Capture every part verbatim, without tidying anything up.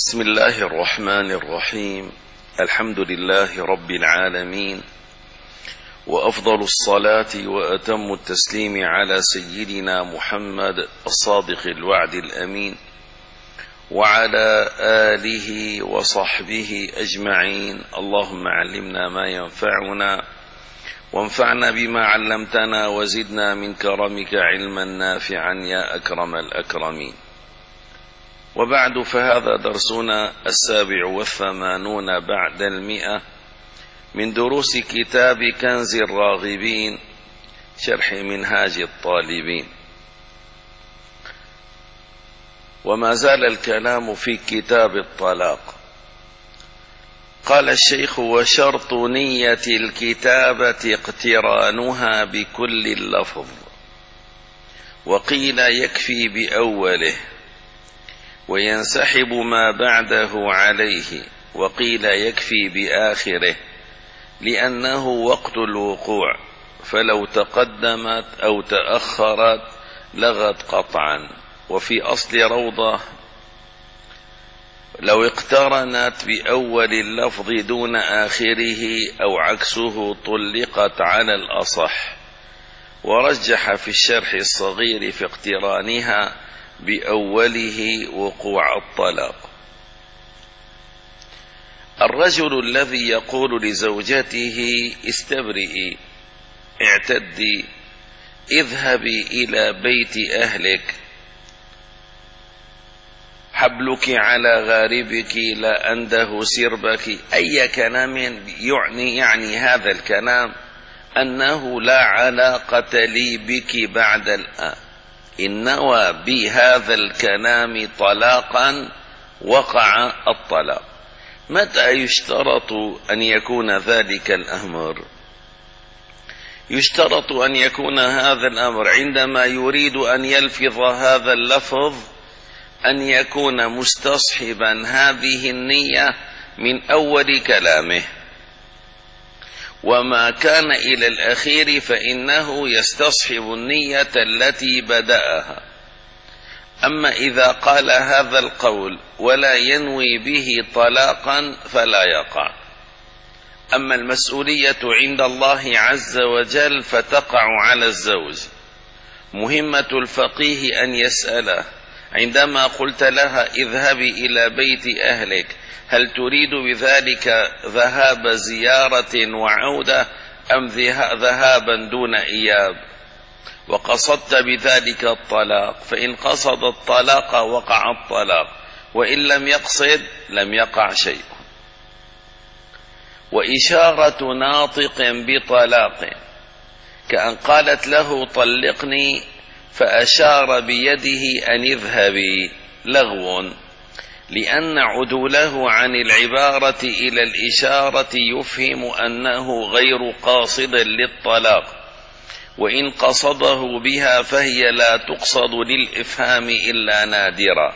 بسم الله الرحمن الرحيم. الحمد لله رب العالمين، وأفضل الصلاة وأتم التسليم على سيدنا محمد الصادق الوعد الأمين، وعلى آله وصحبه أجمعين. اللهم علمنا ما ينفعنا وانفعنا بما علمتنا وزدنا من كرمك علما نافعا يا أكرم الأكرمين. وبعد، فهذا درسنا السابع والثمانون بعد المئة من دروس كتاب كنز الراغبين شرح منهاج الطالبين، وما زال الكلام في كتاب الطلاق. قال الشيخ: وشرط نية الكتابة اقترانها بكل اللفظ، وقيل يكفي بأوله وينسحب ما بعده عليه، وقيل يكفي بآخره لأنه وقت الوقوع، فلو تقدمت أو تأخرت لغت قطعا. وفي أصل روضة: لو اقترنت بأول اللفظ دون آخره أو عكسه طلقت على الأصح. ورجح في الشرح الصغير في اقترانها بأوله وقوع الطلاق. الرجل الذي يقول لزوجته: استبرئي، اعتدي، اذهبي إلى بيت أهلك، حبلك على غاربك لا أنده سربك، أي كلام يعني يعني هذا الكلام أنه لا علاقة لي بك بعد الآن، إن نوى بهذا الكلام طلاقا وقع الطلاق. متى يشترط أن يكون ذلك الأمر؟ يشترط أن يكون هذا الأمر عندما يريد أن يلفظ هذا اللفظ أن يكون مستصحبا هذه النية من أول كلامه، وما كان إلى الأخير فإنه يستصحب النية التي بدأها. أما إذا قال هذا القول ولا ينوي به طلاقا فلا يقع. أما المسؤولية عند الله عز وجل فتقع على الزوج. مهمة الفقيه أن يسأله عندما قلت لها: اذهبي إلى بيت أهلك، هل تريد بذلك ذهاب زيارة وعودة أم ذهابا دون إياب؟ وقصدت بذلك الطلاق، فإن قصد الطلاق وقع الطلاق، وإن لم يقصد لم يقع شيء. وإشارة ناطق بطلاق كأن قالت له: طلقني، فأشار بيده أن اذهبي، لغو، لأن عدوله عن العبارة إلى الإشارة يفهم أنه غير قاصد للطلاق، وإن قصده بها فهي لا تقصد للإفهام إلا نادرا.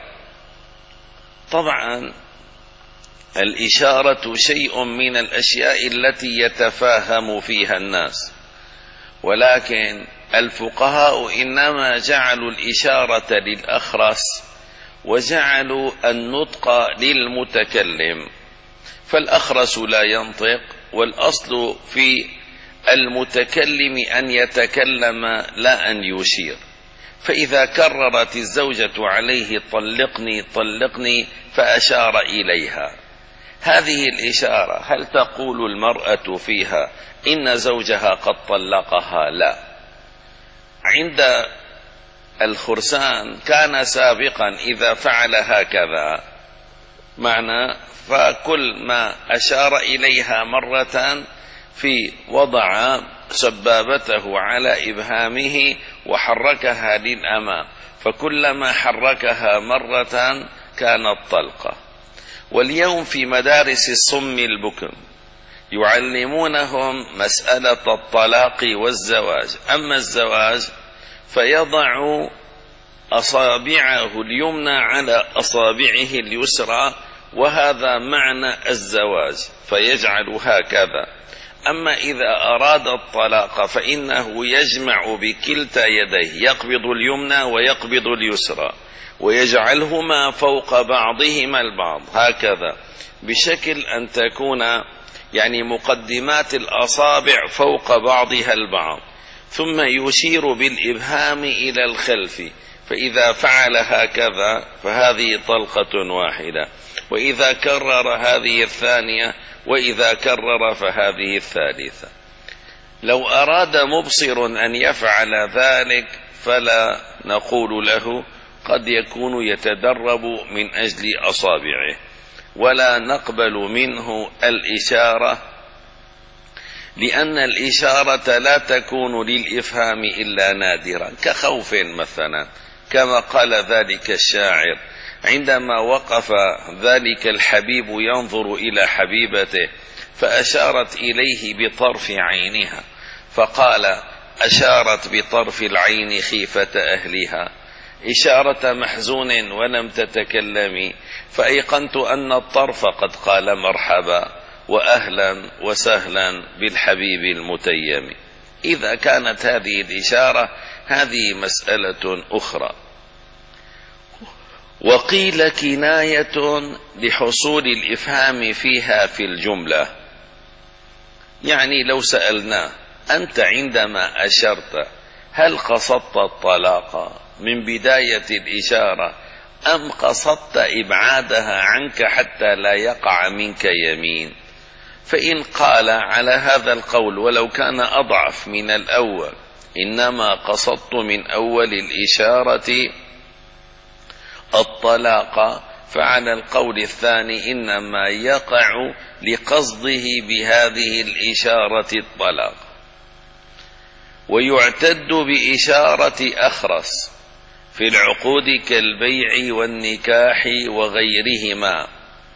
طبعا الإشارة شيء من الأشياء التي يتفاهم فيها الناس، ولكن الفقهاء إنما جعلوا الإشارة للأخرس وجعلوا النطق للمتكلم، فالأخرس لا ينطق، والأصل في المتكلم أن يتكلم لا أن يشير. فإذا كررت الزوجة عليه: طلقني طلقني، فأشار إليها، هذه الإشارة هل تقول المرأة فيها إن زوجها قد طلقها؟ لا. عند الخرسان كان سابقا إذا فعل هكذا معنى فكل ما أشار إليها مرة في وضع سبابته على إبهامه وحركها للأمام، فكلما حركها مرة كانت طلقة. واليوم في مدارس الصم البكم يعلمونهم مسألة الطلاق والزواج. أما الزواج فيضع أصابعه اليمنى على أصابعه اليسرى، وهذا معنى الزواج، فيجعل هكذا. أما إذا أراد الطلاق فإنه يجمع بكلتا يديه، يقبض اليمنى ويقبض اليسرى، ويجعلهما فوق بعضهما البعض هكذا، بشكل أن تكون يعني مقدمات الأصابع فوق بعضها البعض، ثم يشير بالإبهام إلى الخلف، فإذا فعل هكذا فهذه طلقة واحدة، وإذا كرر هذه الثانية، وإذا كرر فهذه الثالثة. لو أراد مبصر أن يفعل ذلك فلا نقول له، قد يكون يتدرب من أجل أصابعه، ولا نقبل منه الإشارة، لأن الإشارة لا تكون للإفهام إلا نادرا، كخوف مثلا، كما قال ذلك الشاعر عندما وقف ذلك الحبيب ينظر إلى حبيبته فأشارت إليه بطرف عينها، فقال: أشارت بطرف العين خيفة أهلها، إشارة محزون ولم تتكلمي، فأيقنت أن الطرف قد قال مرحبا وأهلا وسهلا بالحبيب المتيم. إذا كانت هذه الإشارة هذه مسألة أخرى. وقيل كناية لحصول الإفهام فيها في الجملة، يعني لو سألناه: أنت عندما أشرت هل قصدت الطلاق من بداية الإشارة أم قصدت إبعادها عنك حتى لا يقع منك يمين؟ فإن قال على هذا القول ولو كان أضعف من الأول إنما قصدت من أول الإشارة الطلاق، فعلى القول الثاني إنما يقع لقصده بهذه الإشارة الطلاق. ويعتد بإشارة أخرس في العقود كالبيع والنكاح وغيرهما،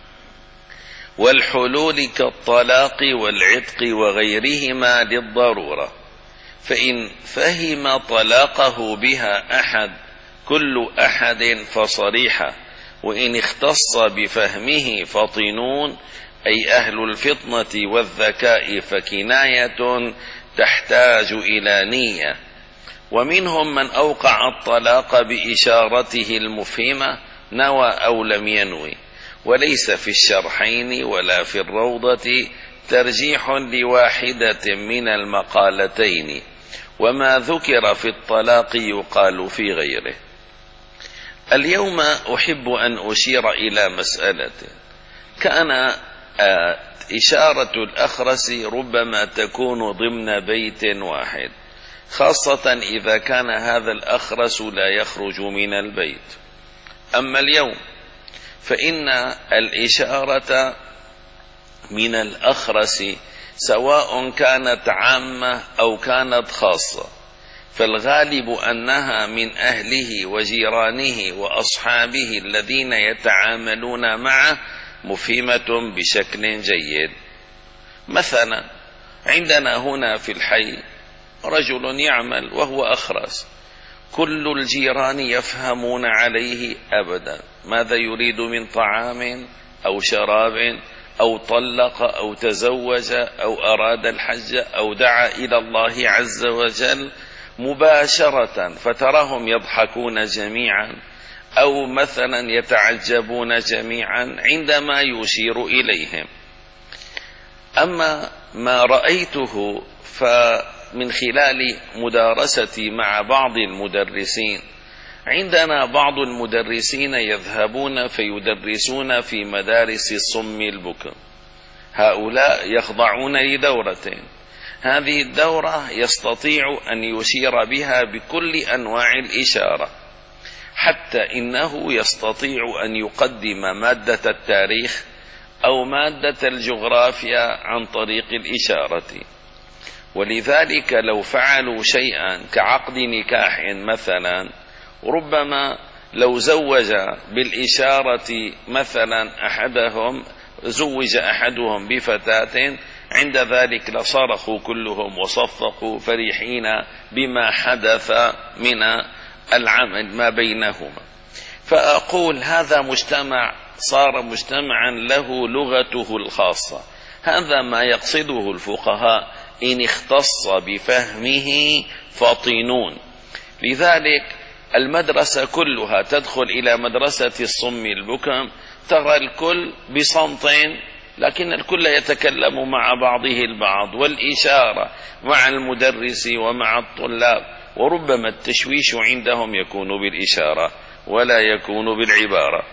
والحلول كالطلاق والعتق وغيرهما للضرورة، فإن فهم طلاقه بها أحد كل أحد فصريحة، وإن اختص بفهمه فطنون أي أهل الفطنة والذكاء فكناية تحتاج إلى نية. ومنهم من أوقع الطلاق بإشارته المفهمة نوى أو لم ينوي، وليس في الشرحين ولا في الروضة ترجيح لواحدة من المقالتين، وما ذكر في الطلاق يقال في غيره. اليوم أحب أن أشير إلى مسألة، كان إشارة الأخرس ربما تكون ضمن بيت واحد، خاصة إذا كان هذا الأخرس لا يخرج من البيت. أما اليوم فإن الإشارة من الأخرس سواء كانت عامة أو كانت خاصة، فالغالب أنها من أهله وجيرانه وأصحابه الذين يتعاملون معه مفهمة بشكل جيد. مثلا عندنا هنا في الحي رجل يعمل وهو أخرس، كل الجيران يفهمون عليه أبدا ماذا يريد من طعام أو شراب أو طلق أو تزوج أو أراد الحج أو دعا إلى الله عز وجل مباشرة، فتراهم يضحكون جميعا أو مثلا يتعجبون جميعا عندما يشير إليهم. أما ما رأيته فمن خلال مدارستي مع بعض المدرسين، عندنا بعض المدرسين يذهبون فيدرسون في مدارس الصم البكم، هؤلاء يخضعون لدورة، هذه الدورة يستطيع أن يشير بها بكل أنواع الإشارة، حتى إنه يستطيع أن يقدم مادة التاريخ أو مادة الجغرافيا عن طريق الإشارة. ولذلك لو فعلوا شيئا كعقد نكاح مثلا، ربما لو زوج بالإشارة مثلا أحدهم، زوج أحدهم بفتاة، عند ذلك لصرخوا كلهم وصفقوا فرحين بما حدث من العمل ما بينهما. فأقول هذا مجتمع صار مجتمعا له لغته الخاصة، هذا ما يقصده الفقهاء إن اختص بفهمه فطنون. لذلك المدرسة كلها تدخل إلى مدرسة الصم البكم ترى الكل بصمتين، لكن الكل يتكلم مع بعضه البعض، والإشارة مع المدرس ومع الطلاب، وربما التشويش عندهم يكون بالإشارة ولا يكون بالعبارة.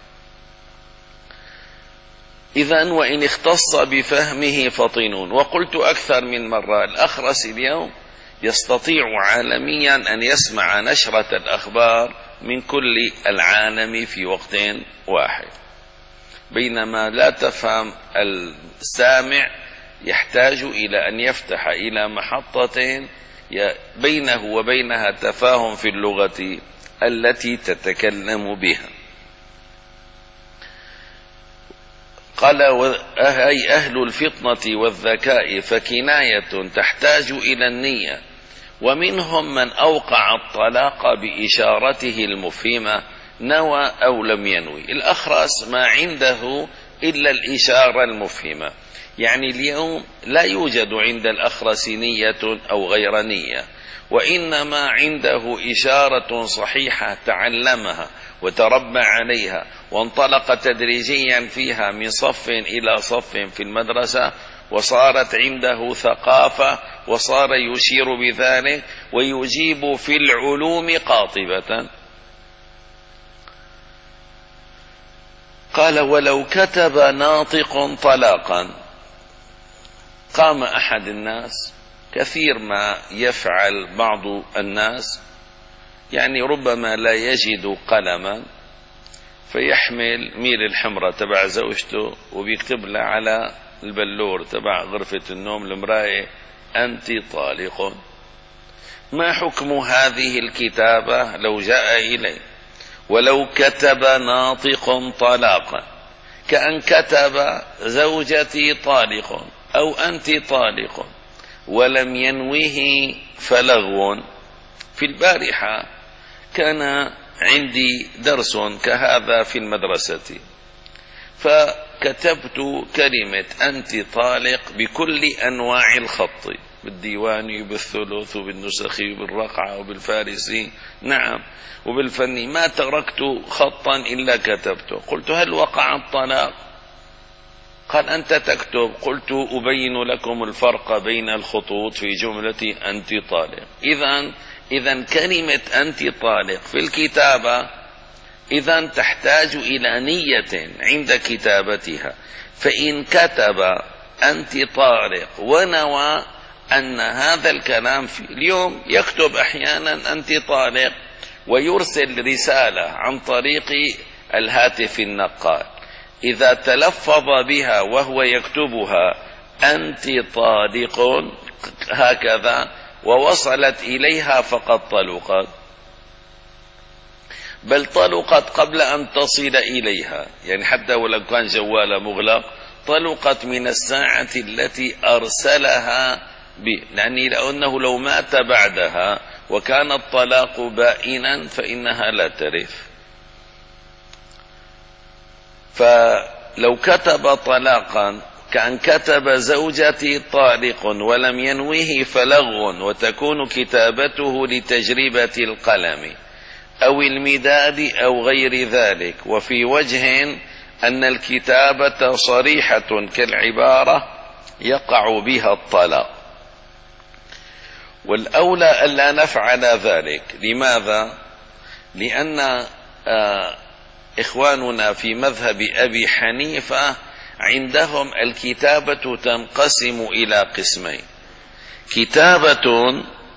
إذن وإن اختص بفهمه فطنون. وقلت أكثر من مرة الأخرس اليوم يستطيع عالميا أن يسمع نشرة الأخبار من كل العالم في وقت واحد، بينما لا تفهم السامع يحتاج إلى أن يفتح إلى محطة بينه وبينها تفاهم في اللغة التي تتكلم بها. قال أي أهل الفطنة والذكاء فكناية تحتاج إلى النية، ومنهم من أوقع الطلاق بإشارته المفهمة نوى أو لم ينوي. الأخرس ما عنده إلا الإشارة المفهمة، يعني اليوم لا يوجد عند الأخرس نية أو غير نية، وإنما عنده إشارة صحيحة تعلمها وتربى عليها وانطلق تدريجيا فيها من صف إلى صف في المدرسة، وصارت عنده ثقافة، وصار يشير بذلك ويجيب في العلوم قاطبة. قال ولو كتب ناطق طلاقا. قام أحد الناس، كثير ما يفعل بعض الناس، يعني ربما لا يجد قلما فيحمل ميل الحمرة تبع زوجته وبيكتب لها على البلور تبع غرفة النوم المراية أنت طالق. ما حكم هذه الكتابة لو جاء إليه؟ ولو كتب ناطق طلاقا كأن كتب زوجتي طالق أو أنت طالق ولم ينوه فلغو. في البارحة كان عندي درس كهذا في المدرسة، فكتبت كلمة أنت طالق بكل أنواع الخط، بالديواني وبالثلث وبالنسخي وبالرقعة وبالفارسي، نعم، وبالفني، ما تركت خطا إلا كتبته. قلت هل وقع الطلاق؟ قال أنت تكتب. قلت أبين لكم الفرق بين الخطوط في جملة أنت طالق. إذن إذن كلمة أنت طالق في الكتابة إذن تحتاج إلى نية عند كتابتها، فإن كتب أنت طالق ونوى أن هذا الكلام في اليوم يكتب أحيانا أنت طالق ويرسل رسالة عن طريق الهاتف النقال، إذا تلفظ بها وهو يكتبها أنت طالق هكذا ووصلت إليها فقد طلقت، بل طلقت قبل أن تصل إليها، يعني حتى ولو كان جوال مغلق طلقت من الساعة التي أرسلها به، لأنه لأنه لو مات بعدها وكان الطلاق بائنا فإنها لا ترث. فلو كتب طلاقا كأن كتب زوجتي طالق ولم ينوه فلغو، وتكون كتابته لتجربة القلم أو المداد أو غير ذلك، وفي وجه أن الكتابة صريحة كالعبارة يقع بها الطلاق، والأولى ألا نفعل ذلك. لماذا؟ لأن إخواننا في مذهب أبي حنيفة عندهم الكتابة تنقسم إلى قسمين: كتابة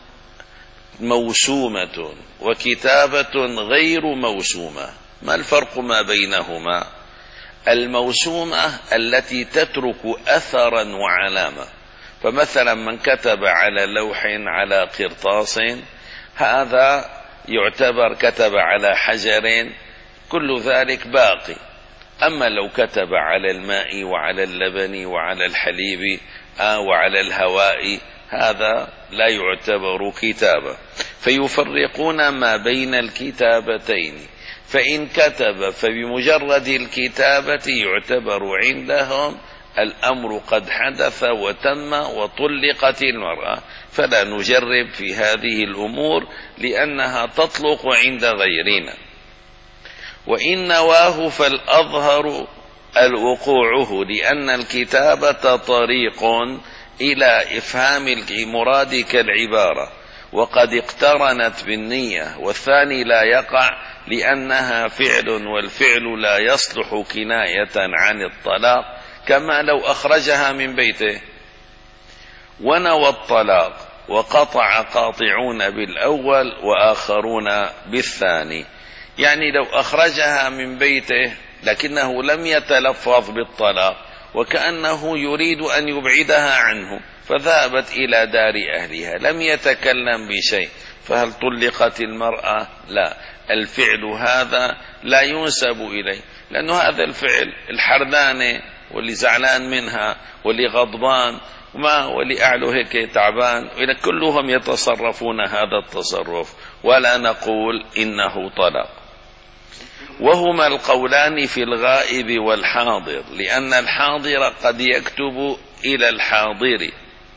موسومة وكتابة غير موسومة. ما الفرق ما بينهما؟ الموسومة التي تترك أثرا وعلامة، فمثلا من كتب على لوح على قرطاس هذا يعتبر كتب على حجر، كل ذلك باقي. أما لو كتب على الماء وعلى اللبن وعلى الحليب وعلى الهواء هذا لا يعتبر كتابة، فيفرقون ما بين الكتابتين. فإن كتب فبمجرد الكتابة يعتبر عندهم الأمر قد حدث وتم وطلقت المرأة، فلا نجرب في هذه الأمور لأنها تطلق عند غيرنا. وإن نواه فالأظهر الوقوعه، لأن الكتابة طريق إلى إفهام المراد كالعبارة، وقد اقترنت بالنية، والثاني لا يقع لأنها فعل، والفعل لا يصلح كناية عن الطلاق، كما لو أخرجها من بيته. ونوى الطلاق وقطع قاطعون بالأول وآخرون بالثاني، يعني لو أخرجها من بيته لكنه لم يتلفظ بالطلاق وكأنه يريد أن يبعدها عنه، فذهبت إلى دار أهلها لم يتكلم بشيء، فهل طلقت المرأة؟ لا، الفعل هذا لا ينسب إليه، لأنه هذا الفعل الحردانة واللي زعلان منها واللي غضبان ما واللي أعلو هيك تعبان، إلى كلهم يتصرفون هذا التصرف، ولا نقول إنه طلاق. وهما القولان في الغائب والحاضر، لأن الحاضر قد يكتب إلى الحاضر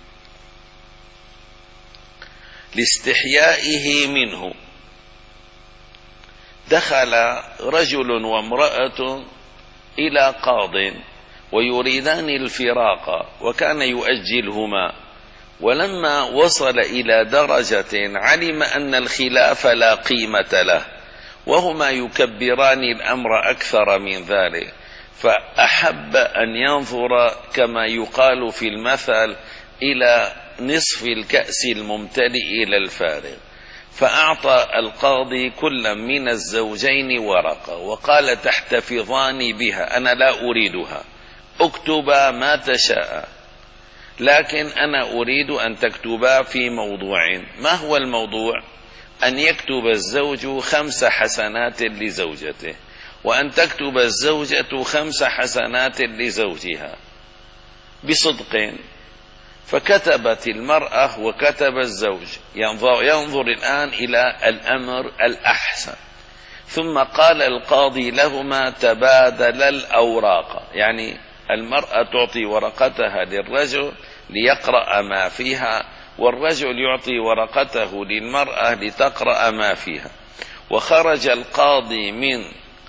لاستحيائه منه. دخل رجل وامرأة إلى قاض ويريدان الفراق، وكان يؤجلهما، ولما وصل إلى درجة علم أن الخلاف لا قيمة له، وهما يكبران الأمر أكثر من ذلك، فأحب أن ينظر كما يقال في المثل إلى نصف الكأس الممتلئ إلى الفارغ، فأعطى القاضي كل من الزوجين ورقة وقال: تحتفظان بها، أنا لا أريدها، اكتبا ما تشاء، لكن أنا أريد أن تكتبا في موضوع. ما هو الموضوع؟ أن يكتب الزوج خمس حسنات لزوجته، وأن تكتب الزوجة خمس حسنات لزوجها بصدق. فكتبت المرأة وكتب الزوج، ينظر, ينظر الآن إلى الأمر الأحسن. ثم قال القاضي لهما: تبادل الأوراق، يعني المرأة تعطي ورقتها للرجل ليقرأ ما فيها، والرجل يعطي ورقته للمرأة لتقرأ ما فيها. وخرج القاضي من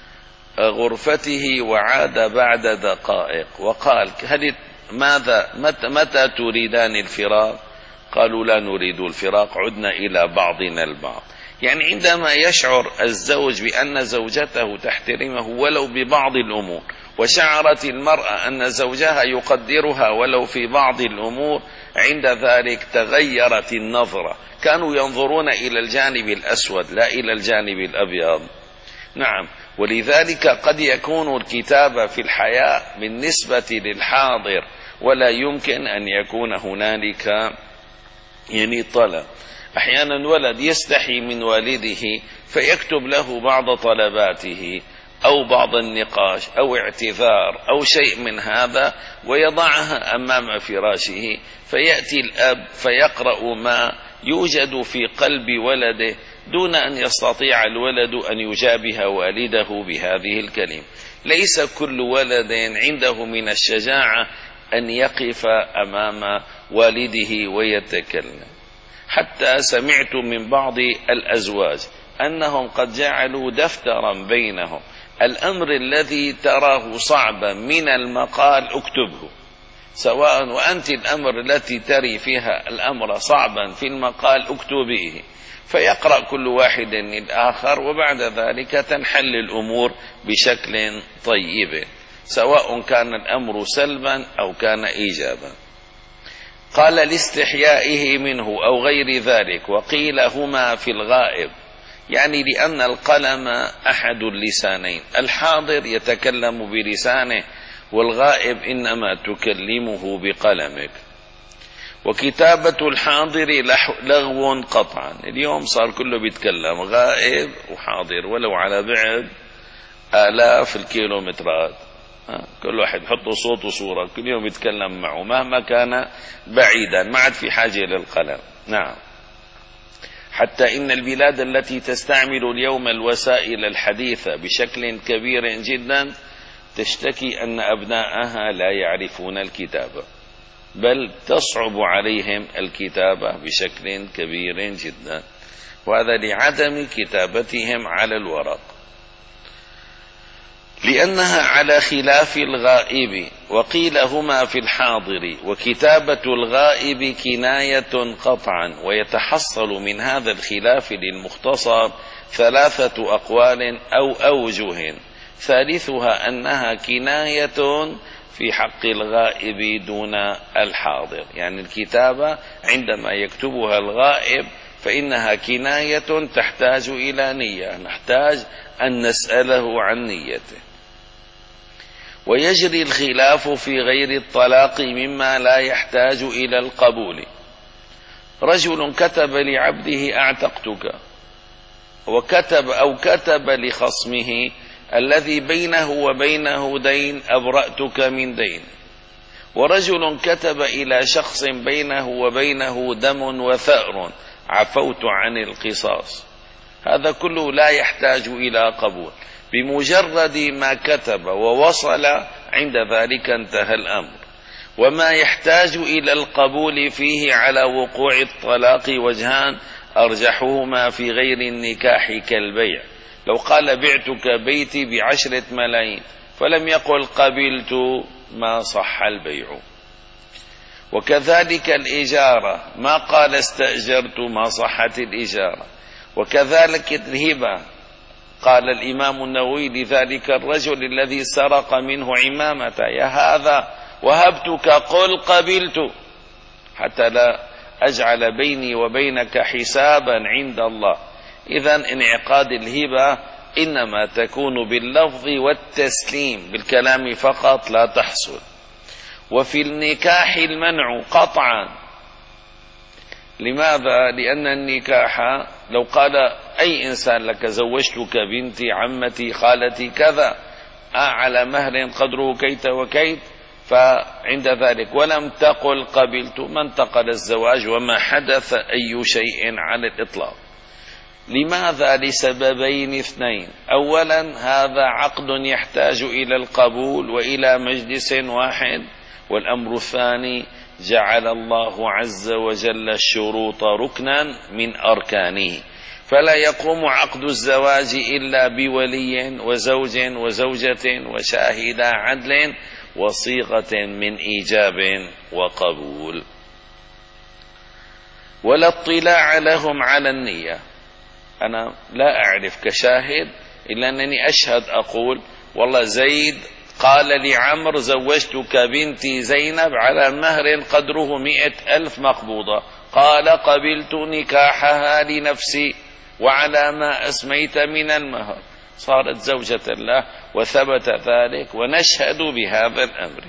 غرفته وعاد بعد دقائق وقال: هل ماذا متى, متى تريدان الفراق؟ قالوا: لا نريد الفراق، عدنا إلى بعضنا البعض. يعني عندما يشعر الزوج بأن زوجته تحترمه ولو ببعض الأمور، وشعرت المرأة أن زوجها يقدرها ولو في بعض الأمور، عند ذلك تغيرت النظرة، كانوا ينظرون إلى الجانب الأسود لا إلى الجانب الأبيض. نعم، ولذلك قد يكون الكتاب في الحياة بالنسبة للحاضر، ولا يمكن أن يكون هنالك يعني طلب. أحيانا ولد يستحي من والده فيكتب له بعض طلباته أو بعض النقاش أو اعتذار أو شيء من هذا، ويضعها أمام فراشه، فيأتي الأب فيقرأ ما يوجد في قلب ولده دون أن يستطيع الولد أن يجابه والده بهذه الكلمة. ليس كل ولد عنده من الشجاعة أن يقف أمام والده ويتكلم. حتى سمعت من بعض الأزواج أنهم قد جعلوا دفترا بينهم: الأمر الذي تراه صعبا من المقال اكتبه، سواء وأنت الأمر التي تري فيها الأمر صعبا في المقال اكتبيه، فيقرأ كل واحد الآخر، وبعد ذلك تنحل الأمور بشكل طيب، سواء كان الأمر سلبا أو كان إيجابا. قال: لاستحيائه منه أو غير ذلك. وقيل هما في الغائب، يعني لأن القلم أحد اللسانين، الحاضر يتكلم بلسانه، والغائب إنما تكلمه بقلمك. وكتابة الحاضر لغو قطعا، اليوم صار كله بيتكلم، غائب وحاضر ولو على بعد آلاف الكيلومترات، كل واحد يحط صوت وصورة، كل يوم يتكلم معه مهما كان بعيدا، ما عاد في حاجة للقلم. نعم، حتى إن البلاد التي تستعمل اليوم الوسائل الحديثة بشكل كبير جدا تشتكي أن أبناءها لا يعرفون الكتابة، بل تصعب عليهم الكتابة بشكل كبير جدا، وهذا لعدم كتابتهم على الورق، لأنها على خلاف الغائب. وقيل هما في الحاضر، وكتابة الغائب كناية قطعا. ويتحصل من هذا الخلاف للمختصر ثلاثة أقوال أو أوجه، ثالثها أنها كناية في حق الغائب دون الحاضر، يعني الكتابة عندما يكتبها الغائب فإنها كناية تحتاج إلى نية، نحتاج أن نسأله عن نيته. ويجري الخلاف في غير الطلاق مما لا يحتاج إلى القبول. رجل كتب لعبده أعتقتك، وكتب أو كتب لخصمه الذي بينه وبينه دين أبرأتك من دين. ورجل كتب إلى شخص بينه وبينه دم وثأر عفوت عن القصاص. هذا كله لا يحتاج إلى قبول، بمجرد ما كتب ووصل عند ذلك انتهى الأمر. وما يحتاج إلى القبول فيه على وقوع الطلاق وجهان، أرجحهما في غير النكاح كالبيع. لو قال بعتك بيتي بعشرة ملايين فلم يقل قبلت، ما صح البيع. وكذلك الإجارة، ما قال استأجرت، ما صحت الإجارة. وكذلك الهبة، قال الإمام النووي لذلك الرجل الذي سرق منه عمامة: يا هذا وهبتك قل قبلت، حتى لا أجعل بيني وبينك حسابا عند الله. إذن انعقاد الهبة إنما تكون باللفظ والتسليم، بالكلام فقط لا تحصل. وفي النكاح المنع قطعا. لماذا؟ لأن النكاح لو قال أي إنسان لك زوجتك بنتي عمتي خالتي كذا على مهر قدره كيت وكيت، فعند ذلك ولم تقل قبلت، ما انتقل الزواج وما حدث أي شيء على الإطلاق. لماذا؟ لسببين اثنين. أولا، هذا عقد يحتاج إلى القبول وإلى مجلس واحد. والأمر الثاني، جعل الله عز وجل الشروط ركنا من أركانه، فلا يقوم عقد الزواج إلا بولي وزوج وزوجة وشاهد عدل وصيغة من إيجاب وقبول. ولا اطلاع لهم على النية. أنا لا أعرف كشاهد إلا أنني أشهد أقول والله زيد قال لعمر زوجتك بنتي زينب على مهر قدره مئة ألف مقبوضة، قال قبلت نكاحها لنفسي وعلى ما أسميت من المهر، صارت زوجة له وثبت ذلك ونشهد بهذا الأمر.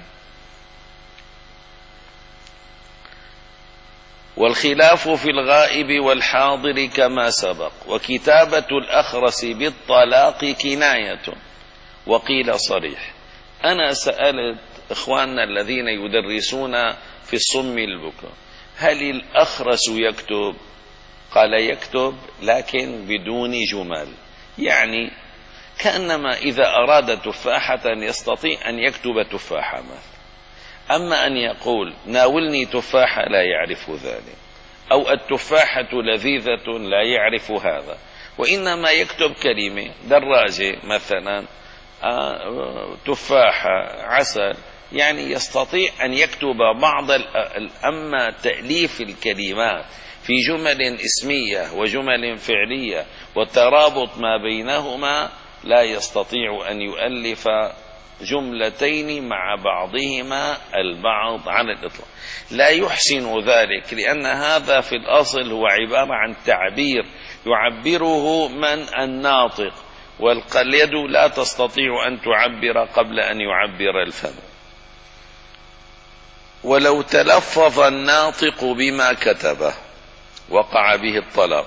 والخلاف في الغائب والحاضر كما سبق. وكتابة الأخرس بالطلاق كناية. وقيل صريح. أنا سألت إخواننا الذين يدرسون في الصم البكم: هل الأخرس يكتب؟ قال يكتب لكن بدون جمل، يعني كأنما إذا أراد تفاحة يستطيع أن يكتب تفاحة مثلا. أما أن يقول ناولني تفاحة لا يعرف ذلك، أو التفاحة لذيذة لا يعرف هذا، وإنما يكتب كلمة دراجة مثلا، تفاحة، عسل، يعني يستطيع أن يكتب بعض. أما تأليف الكلمات في جمل اسمية وجمل فعلية والترابط ما بينهما لا يستطيع أن يؤلف جملتين مع بعضهما البعض على الإطلاق، لا يحسن ذلك، لأن هذا في الأصل هو عبارة عن تعبير يعبره من الناطق، واليد لا تستطيع أن تعبر قبل أن يعبر الفم. ولو تلفظ الناطق بما كتبه وقع به الطلاق.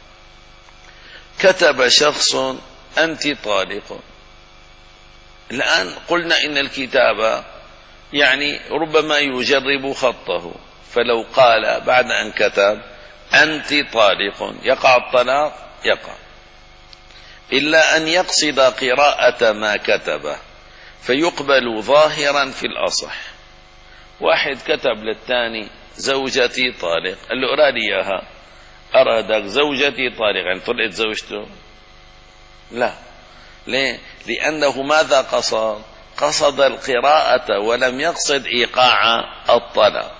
كتب شخص أنت طالق. الآن قلنا إن الكتابة يعني ربما يجرب خطه، فلو قال بعد أن كتب أنت طالق يقع الطلاق؟ يقع، إلا أن يقصد قراءة ما كتبه، فيقبل ظاهرا في الأصح. واحد كتب للثاني زوجتي طالق، قال له أراد إياها، أرادك زوجتي طالق، يعني طلقت زوجته؟ لا. ليه؟ لأنه ماذا قصد؟ قصد القراءة ولم يقصد إيقاع الطلاق.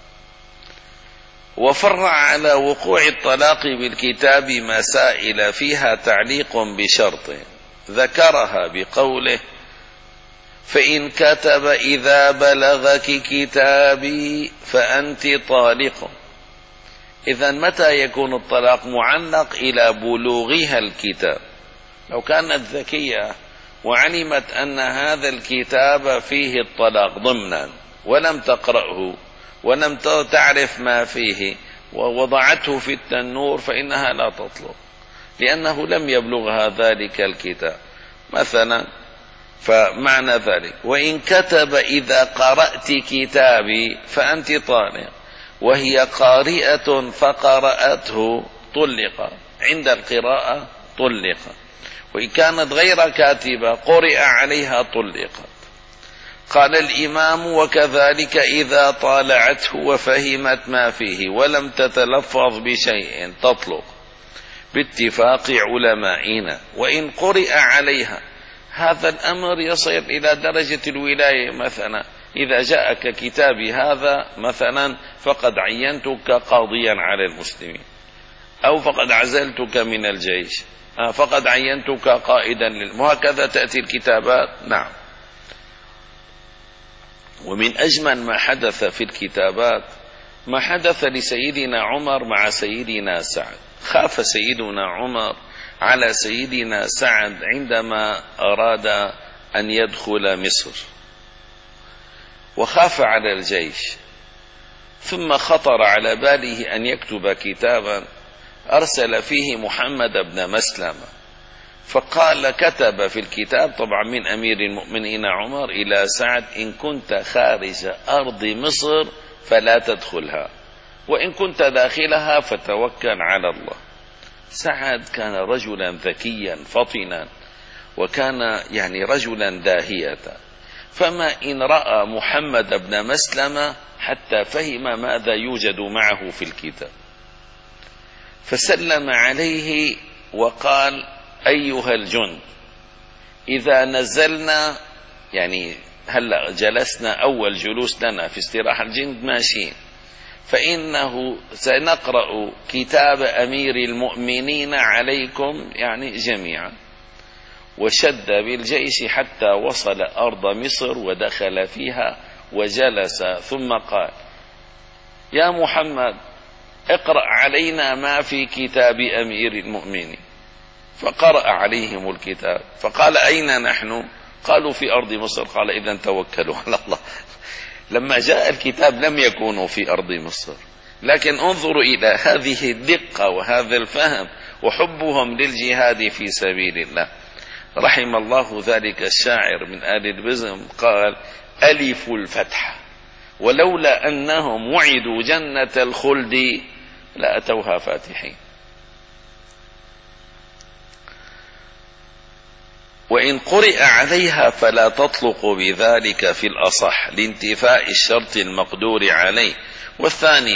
وفرع على وقوع الطلاق بالكتاب مسائل فيها تعليق بشرط ذكرها بقوله: فإن كتب إذا بلغك كتابي فأنت طالق. إذن متى يكون الطلاق معلق؟ إلى بلوغها الكتاب. لو كانت ذكية وعلمت أن هذا الكتاب فيه الطلاق ضمنا ولم تقرأه ولم تعرف ما فيه ووضعته في التنور فإنها لا تطلق، لأنه لم يبلغها ذلك الكتاب مثلا. فمعنى ذلك: وإن كتب إذا قرأت كتابي فأنت طالق، وهي قارئة فقرأته طلق، عند القراءة طلق. وإن كانت غير كاتبة قرئ عليها طلقت. قال الإمام: وكذلك إذا طالعته وفهمت ما فيه ولم تتلفظ بشيء تطلق باتفاق علمائنا. وإن قرئ عليها، هذا الأمر يصل إلى درجة الولاية. مثلا إذا جاءك كتابي هذا مثلا فقد عينتك قاضيا على المسلمين، أو فقد عزلتك من الجيش، فقد عينتك قائدا للم، وهكذا تأتي الكتابات. نعم. ومن أجمل ما حدث في الكتابات ما حدث لسيدنا عمر مع سيدنا سعد. خاف سيدنا عمر على سيدنا سعد عندما أراد أن يدخل مصر، وخاف على الجيش، ثم خطر على باله أن يكتب كتابا أرسل فيه محمد بن مسلمة، فقال كتب في الكتاب طبعا من أمير المؤمنين عمر إلى سعد: إن كنت خارج أرض مصر فلا تدخلها، وإن كنت داخلها فتوكل على الله. سعد كان رجلا ذكيا فطنا، وكان يعني رجلا داهية، فما إن رأى محمد بن مسلمة حتى فهم ماذا يوجد معه في الكتاب، فسلم عليه وقال: أيها الجند، إذا نزلنا، يعني هلأ جلسنا أول جلوس لنا في استراحة الجند ماشيين، فإنه سنقرأ كتاب أمير المؤمنين عليكم يعني جميعا. وشد بالجيش حتى وصل أرض مصر ودخل فيها وجلس، ثم قال: يا محمد، اقرأ علينا ما في كتاب أمير المؤمنين. فقرأ عليهم الكتاب، فقال: أين نحن؟ قالوا: في أرض مصر. قال: إذن توكلوا على الله. لما جاء الكتاب لم يكونوا في أرض مصر، لكن انظروا إلى هذه الدقة وهذا الفهم وحبهم للجهاد في سبيل الله. رحم الله ذلك الشاعر من آل البزم قال: ألف الفتح، ولولا أنهم وعدوا جنة الخلد لأتوها فاتحين. وإن قرئ عليها فلا تطلق بذلك في الأصح لانتفاء الشرط المقدور عليه، والثاني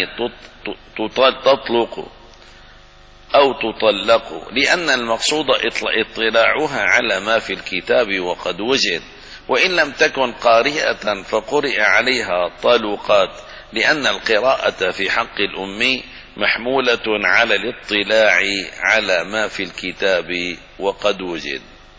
تطلق أو تطلق، لأن المقصود اطلاعها على ما في الكتاب وقد وجد، وإن لم تكن قارئة فقرئ عليها طلقات، لأن القراءة في حق الأمي محمولة على الاطلاع على ما في الكتاب وقد وجد.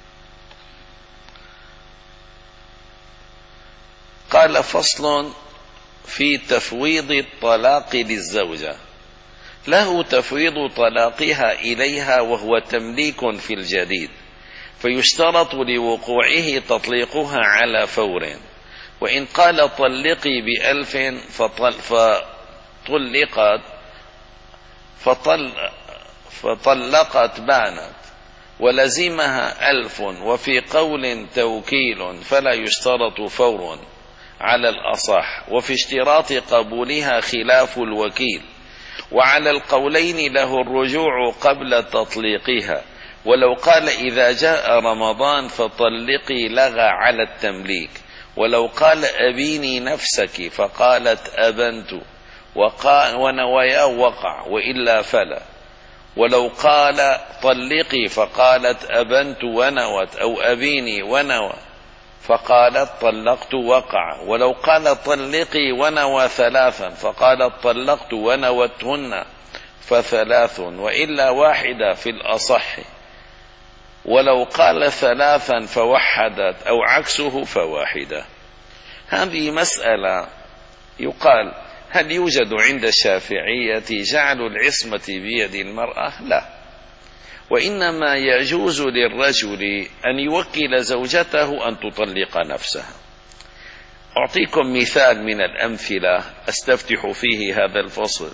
قال: فصل في تفويض الطلاق للزوجة. له تفويض طلاقها إليها وهو تمليك في الجديد، فيشترط لوقوعه تطليقها على فور. وإن قال: طلقي بألف فطل فطلقت فطل فطلقت بانت ولزمها ألف، وفي قول توكيل فلا يشترط فور على الأصح، وفي اشتراط قبولها خلاف الوكيل، وعلى القولين له الرجوع قبل تطليقها، ولو قال إذا جاء رمضان فطلقي لغى على التمليك. ولو قال أبيني نفسك فقالت أبنت ونويا وقع وإلا فلا. ولو قال طلقي فقالت أبنت ونوت أو أبيني ونوى فقالت طلقت وقع. ولو قال طلقي ونوى ثلاثا فقالت طلقت ونوتهن فثلاث وإلا واحدة في الأصح. ولو قال ثلاثا فوحدت أو عكسه فواحدة. هذه مسألة يقال هل يوجد عند الشافعية جعل العصمة بيد المرأة؟ لا، وإنما يجوز للرجل أن يوكل زوجته أن تطلق نفسها. أعطيكم مثال من الأمثلة أستفتح فيه هذا الفصل.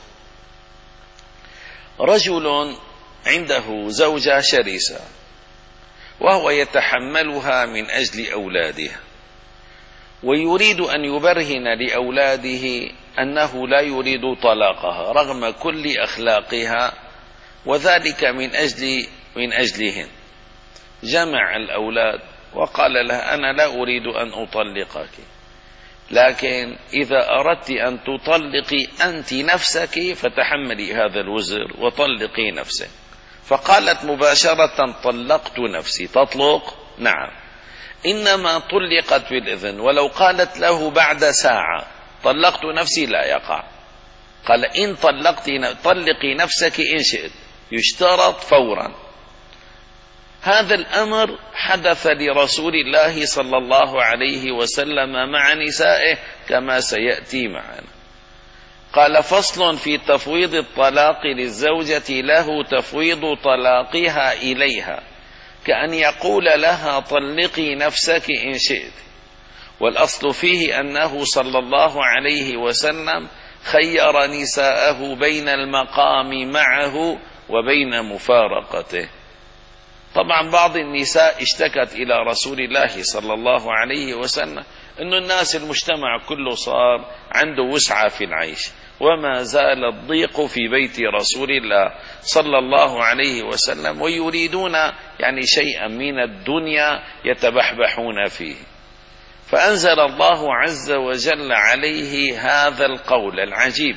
رجل عنده زوجة شرسة وهو يتحملها من أجل أولاده، ويريد أن يبرهن لأولاده أنه لا يريد طلاقها رغم كل أخلاقها، وذلك من أجل من أجلهن. جمع الأولاد وقال لها أنا لا أريد أن أطلقك، لكن إذا أردت أن تطلقي أنت نفسك فتحملي هذا الوزر وطلقي نفسك. فقالت مباشرة طلقت نفسي. تطلق؟ نعم، إنما طلقت بالإذن. ولو قالت له بعد ساعة طلقت نفسي لا يقع. قال إن طلقت طلقي نفسك إن شئت، يشترط فورا. هذا الأمر حدث لرسول الله صلى الله عليه وسلم مع نسائه كما سيأتي معنا. قال فصل في تفويض الطلاق للزوجة له تفويض طلاقها إليها، كأن يقول لها طلقي نفسك إن شئت. والأصل فيه أنه صلى الله عليه وسلم خير نساءه بين المقام معه وبين مفارقته. طبعا بعض النساء اشتكت إلى رسول الله صلى الله عليه وسلم أن الناس المجتمع كله صار عنده وسعة في العيش، وما زال الضيق في بيت رسول الله صلى الله عليه وسلم، ويريدون يعني شيئا من الدنيا يتبحبحون فيه. فأنزل الله عز وجل عليه هذا القول العجيب: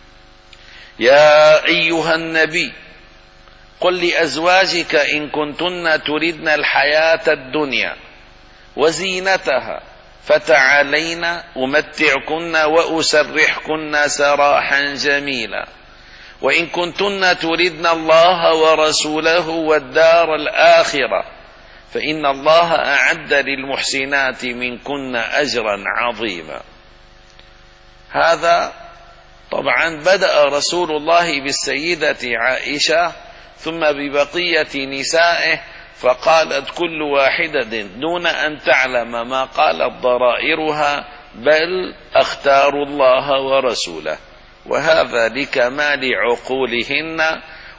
يا أيها النبي قل لأزواجك إن كنتن تردن الحياة الدنيا وزينتها فتعالين أمتعكن وأسرحكن سراحا جميلا، وإن كنتن تردن الله ورسوله والدار الآخرة فإن الله أعد للمحسنات منكن أجرا عظيما. هذا طبعا بدأ رسول الله بالسيدة عائشة ثم ببقية نسائه، فقالت كل واحدة دون أن تعلم ما قالت ضرائرها بل أختار الله ورسوله، وهذا لكمال عقولهن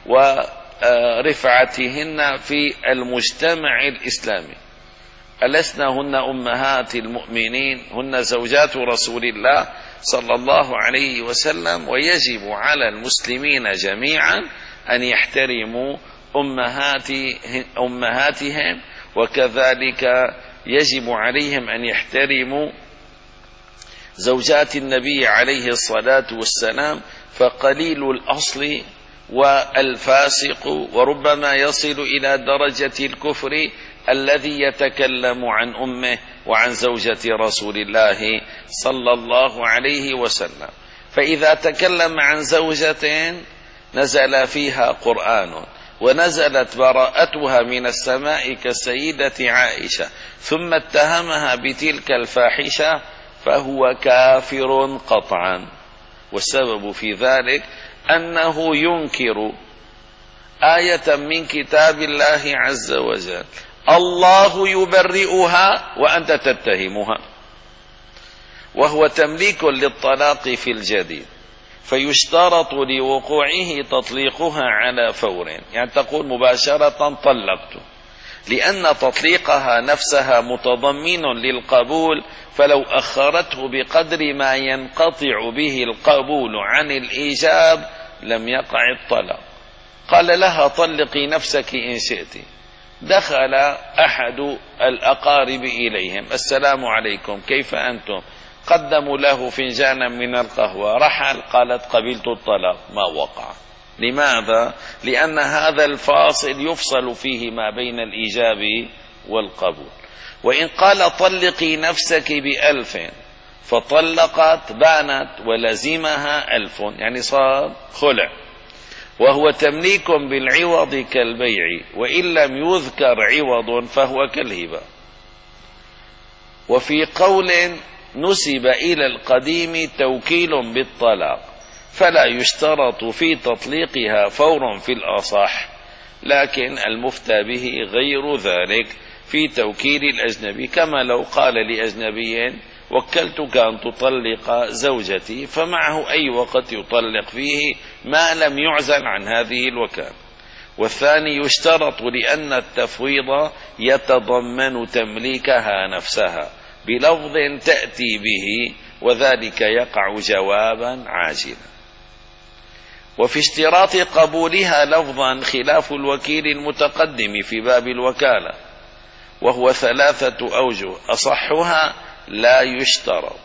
ورفعتهن في المجتمع الإسلامي. ألسن هن أمهات المؤمنين، هن زوجات رسول الله صلى الله عليه وسلم، ويجب على المسلمين جميعا أن يحترموا أمهاتهم، وكذلك يجب عليهم أن يحترموا زوجات النبي عليه الصلاة والسلام، فقليل الأصل والفاسق وربما يصل إلى درجة الكفر الذي يتكلم عن أمه وعن زوجة رسول الله صلى الله عليه وسلم. فإذا تكلم عن زوجة نزل فيها قرآن ونزلت براءتها من السماء كالسيدة عائشة ثم اتهمها بتلك الفاحشة فهو كافر قطعا، والسبب في ذلك أنه ينكر آية من كتاب الله عز وجل الله يبرئها وأنت تتهمها، وهو تمليك للطلاق في الجديد، فيشترط لوقوعه تطليقها على فور، يعني تقول مباشرة طلقت، لأن تطليقها نفسها متضمن للقبول، فلو أخرته بقدر ما ينقطع به القبول عن الإيجاب لم يقع الطلاق. قال لها طلقي نفسك إن شئت، دخل أحد الأقارب إليهم: السلام عليكم، كيف أنتم؟ قدموا له فنجانا من القهوة، رحل، قالت: قبلت الطلاق. ما وقع. لماذا؟ لأن هذا الفاصل يفصل فيه ما بين الإيجاب والقبول. وإن قال: طلقي نفسك بألف، فطلقت، بانت، ولزمها ألف، يعني صار خلع، وهو تمليك بالعوض كالبيع، وإن لم يذكر عوض فهو كالهبة. وفي قول نسب إلى القديم توكيل بالطلاق، فلا يشترط في تطليقها فور في الأصح، لكن المفتى به غير ذلك في توكيل الأجنبي، كما لو قال لأجنبي: وكلتك أن تطلق زوجتي، فمعه أي وقت يطلق فيه ما لم يعزل عن هذه الوكالة. والثاني يشترط لأن التفويض يتضمن تمليكها نفسها بلفظ تأتي به، وذلك يقع جوابا عاجلا. وفي اشتراط قبولها لفظا خلاف الوكيل المتقدم في باب الوكالة، وهو ثلاثة أوجه: أصحها لا يشترط،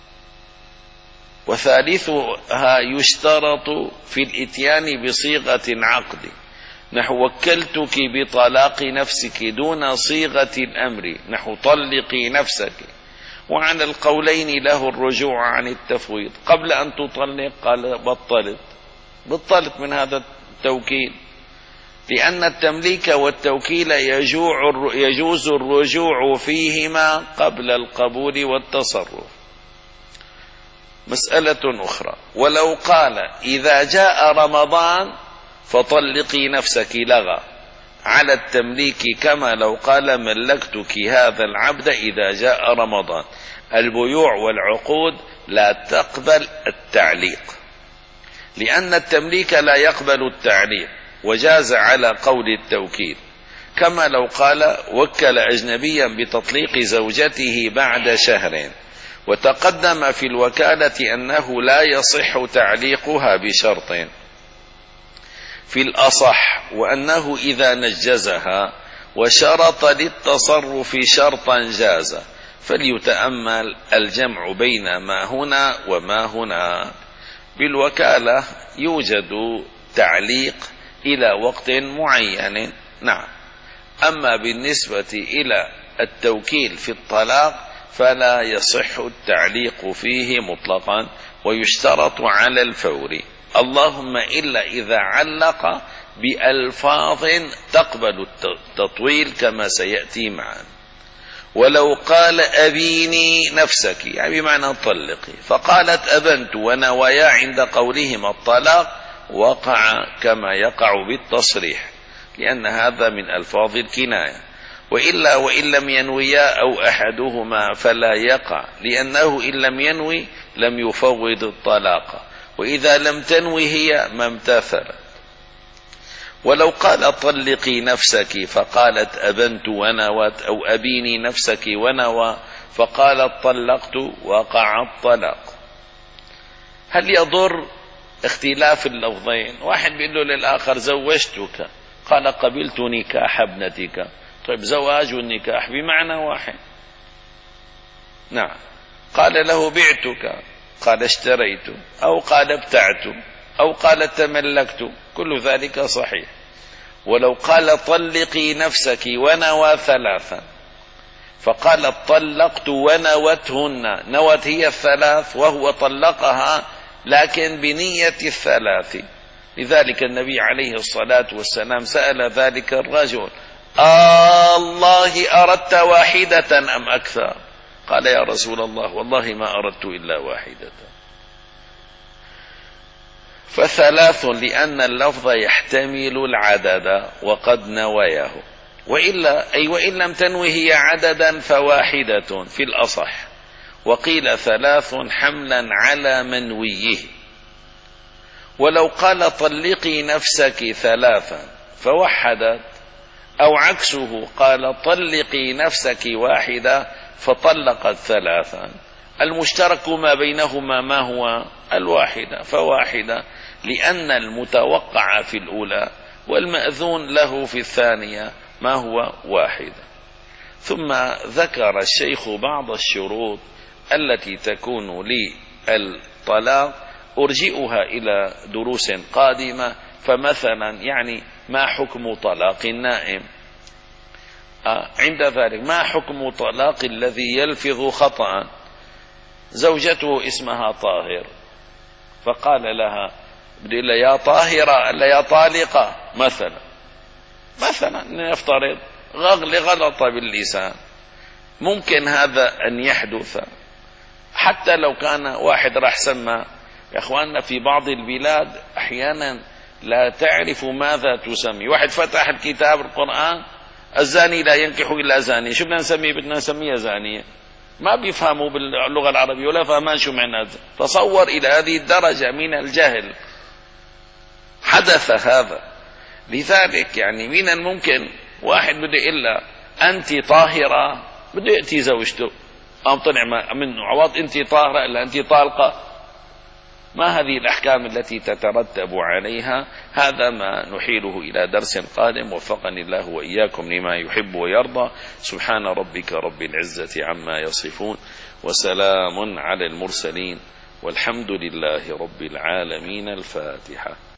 وثالثها يشترط في الإتيان بصيغة العقد، نحو وكلتك بطلاق نفسك، دون صيغة الأمر، نحو طلقي نفسك. وعلى القولين له الرجوع عن التفويض. قبل أن تطلق قال: بطلت، بطلت من هذا التوكيل، لأن التمليك والتوكيل يجوز الرجوع فيهما قبل القبول والتصرف. مسألة أخرى: ولو قال: إذا جاء رمضان فطلقي نفسك، لغى على التمليك، كما لو قال: ملكتك هذا العبد إذا جاء رمضان. البيوع والعقود لا تقبل التعليق، لأن التمليك لا يقبل التعليق، وجاز على قول التوكيل، كما لو قال: وكل أجنبيا بتطليق زوجته بعد شهرين، وتقدم في الوكالة أنه لا يصح تعليقها بشرط في الأصح، وأنه إذا نجزها وشرط للتصرف شرطا جاز. فليتأمل الجمع بين ما هنا وما هنا. بالوكالة يوجد تعليق إلى وقت معين، نعم. أما بالنسبة إلى التوكيل في الطلاق فلا يصح التعليق فيه مطلقا، ويشترط على الفور، اللهم إلا إذا علق بألفاظ تقبل التطويل كما سيأتي معنا. ولو قال: أبيني نفسك، يعني بمعنى طلقي، فقالت: أبنت، ونوايا عند قولهما الطلاق، وقع كما يقع بالتصريح، لأن هذا من ألفاظ الكناية. وإلا وإن لم ينويا أو أحدهما فلا يقع، لأنه إن لم ينوي لم يفوض الطلاق، وإذا لم تنوي هي ما امتثلت. ولو قال: طلقي نفسك، فقالت: أبنت ونوت، أو أبيني نفسك ونوى، فقالت: طلقت، وقع الطلاق. هل يضر اختلاف اللفظين؟ واحد بيقول له للآخر: زوجتك، قال: قبلت نكاح ابنتك. طيب، زواج والنكاح بمعنى واحد. نعم. قال له: بعتك، قال: اشتريت، أو قال: ابتعت، أو قال: تملكت، كل ذلك صحيح. ولو قال: طلقي نفسك ونوى ثلاثا، فقال: طلقت ونوتهن، نوت هي الثلاث وهو طلقها لكن بنية الثلاث. لذلك النبي عليه الصلاة والسلام سأل ذلك الرجل: آه الله أردت واحدة أم أكثر؟ قال: يا رسول الله والله ما أردت إلا واحدة. فثلاث لأن اللفظ يحتمل العدد وقد نويه، وإلا أي وإن لم تنوي هي عددا فواحدة في الأصح، وقيل ثلاث حملا على منويه. ولو قال: طلقي نفسك ثلاثا فوحدت، أو عكسه قال: طلقي نفسك واحدة فطلقت ثلاثا، المشترك ما بينهما ما هو؟ الواحدة، فواحدة، لأن المتوقع في الأولى والمأذون له في الثانية ما هو واحد. ثم ذكر الشيخ بعض الشروط التي تكون للطلاق، أرجئها إلى دروس قادمة. فمثلا يعني ما حكم طلاق النائم؟ آه عند ذلك ما حكم طلاق الذي يلفظ خطأ؟ زوجته اسمها طاهر، فقال لها بدي لها يا طاهرة ألا يا طالقة مثلا، مثلا نفترض غلط باللسان، ممكن هذا أن يحدث حتى لو كان واحد راح سمى. يا أخواننا في بعض البلاد أحيانا لا تعرف ماذا تسمي. واحد فتح الكتاب القرآن الزاني لا ينكح إلا زانية، شو بدنا نسميه؟ بدنا نسميها زانية. ما بيفهموا باللغة العربية ولا فهمان شو معنى. تصور إلى هذه الدرجة من الجهل حدث هذا. لذلك يعني من الممكن واحد بده إلا أنت طاهرة، بده يأتي زوجته أم طلع منه عوض أنت طاهرة إلا أنت طالقة. ما هذه الأحكام التي تترتب عليها؟ هذا ما نحيله إلى درس قادم، وفقني الله وإياكم لما يحب ويرضى. سبحان ربك رب العزة عما يصفون، وسلام على المرسلين، والحمد لله رب العالمين. الفاتحة.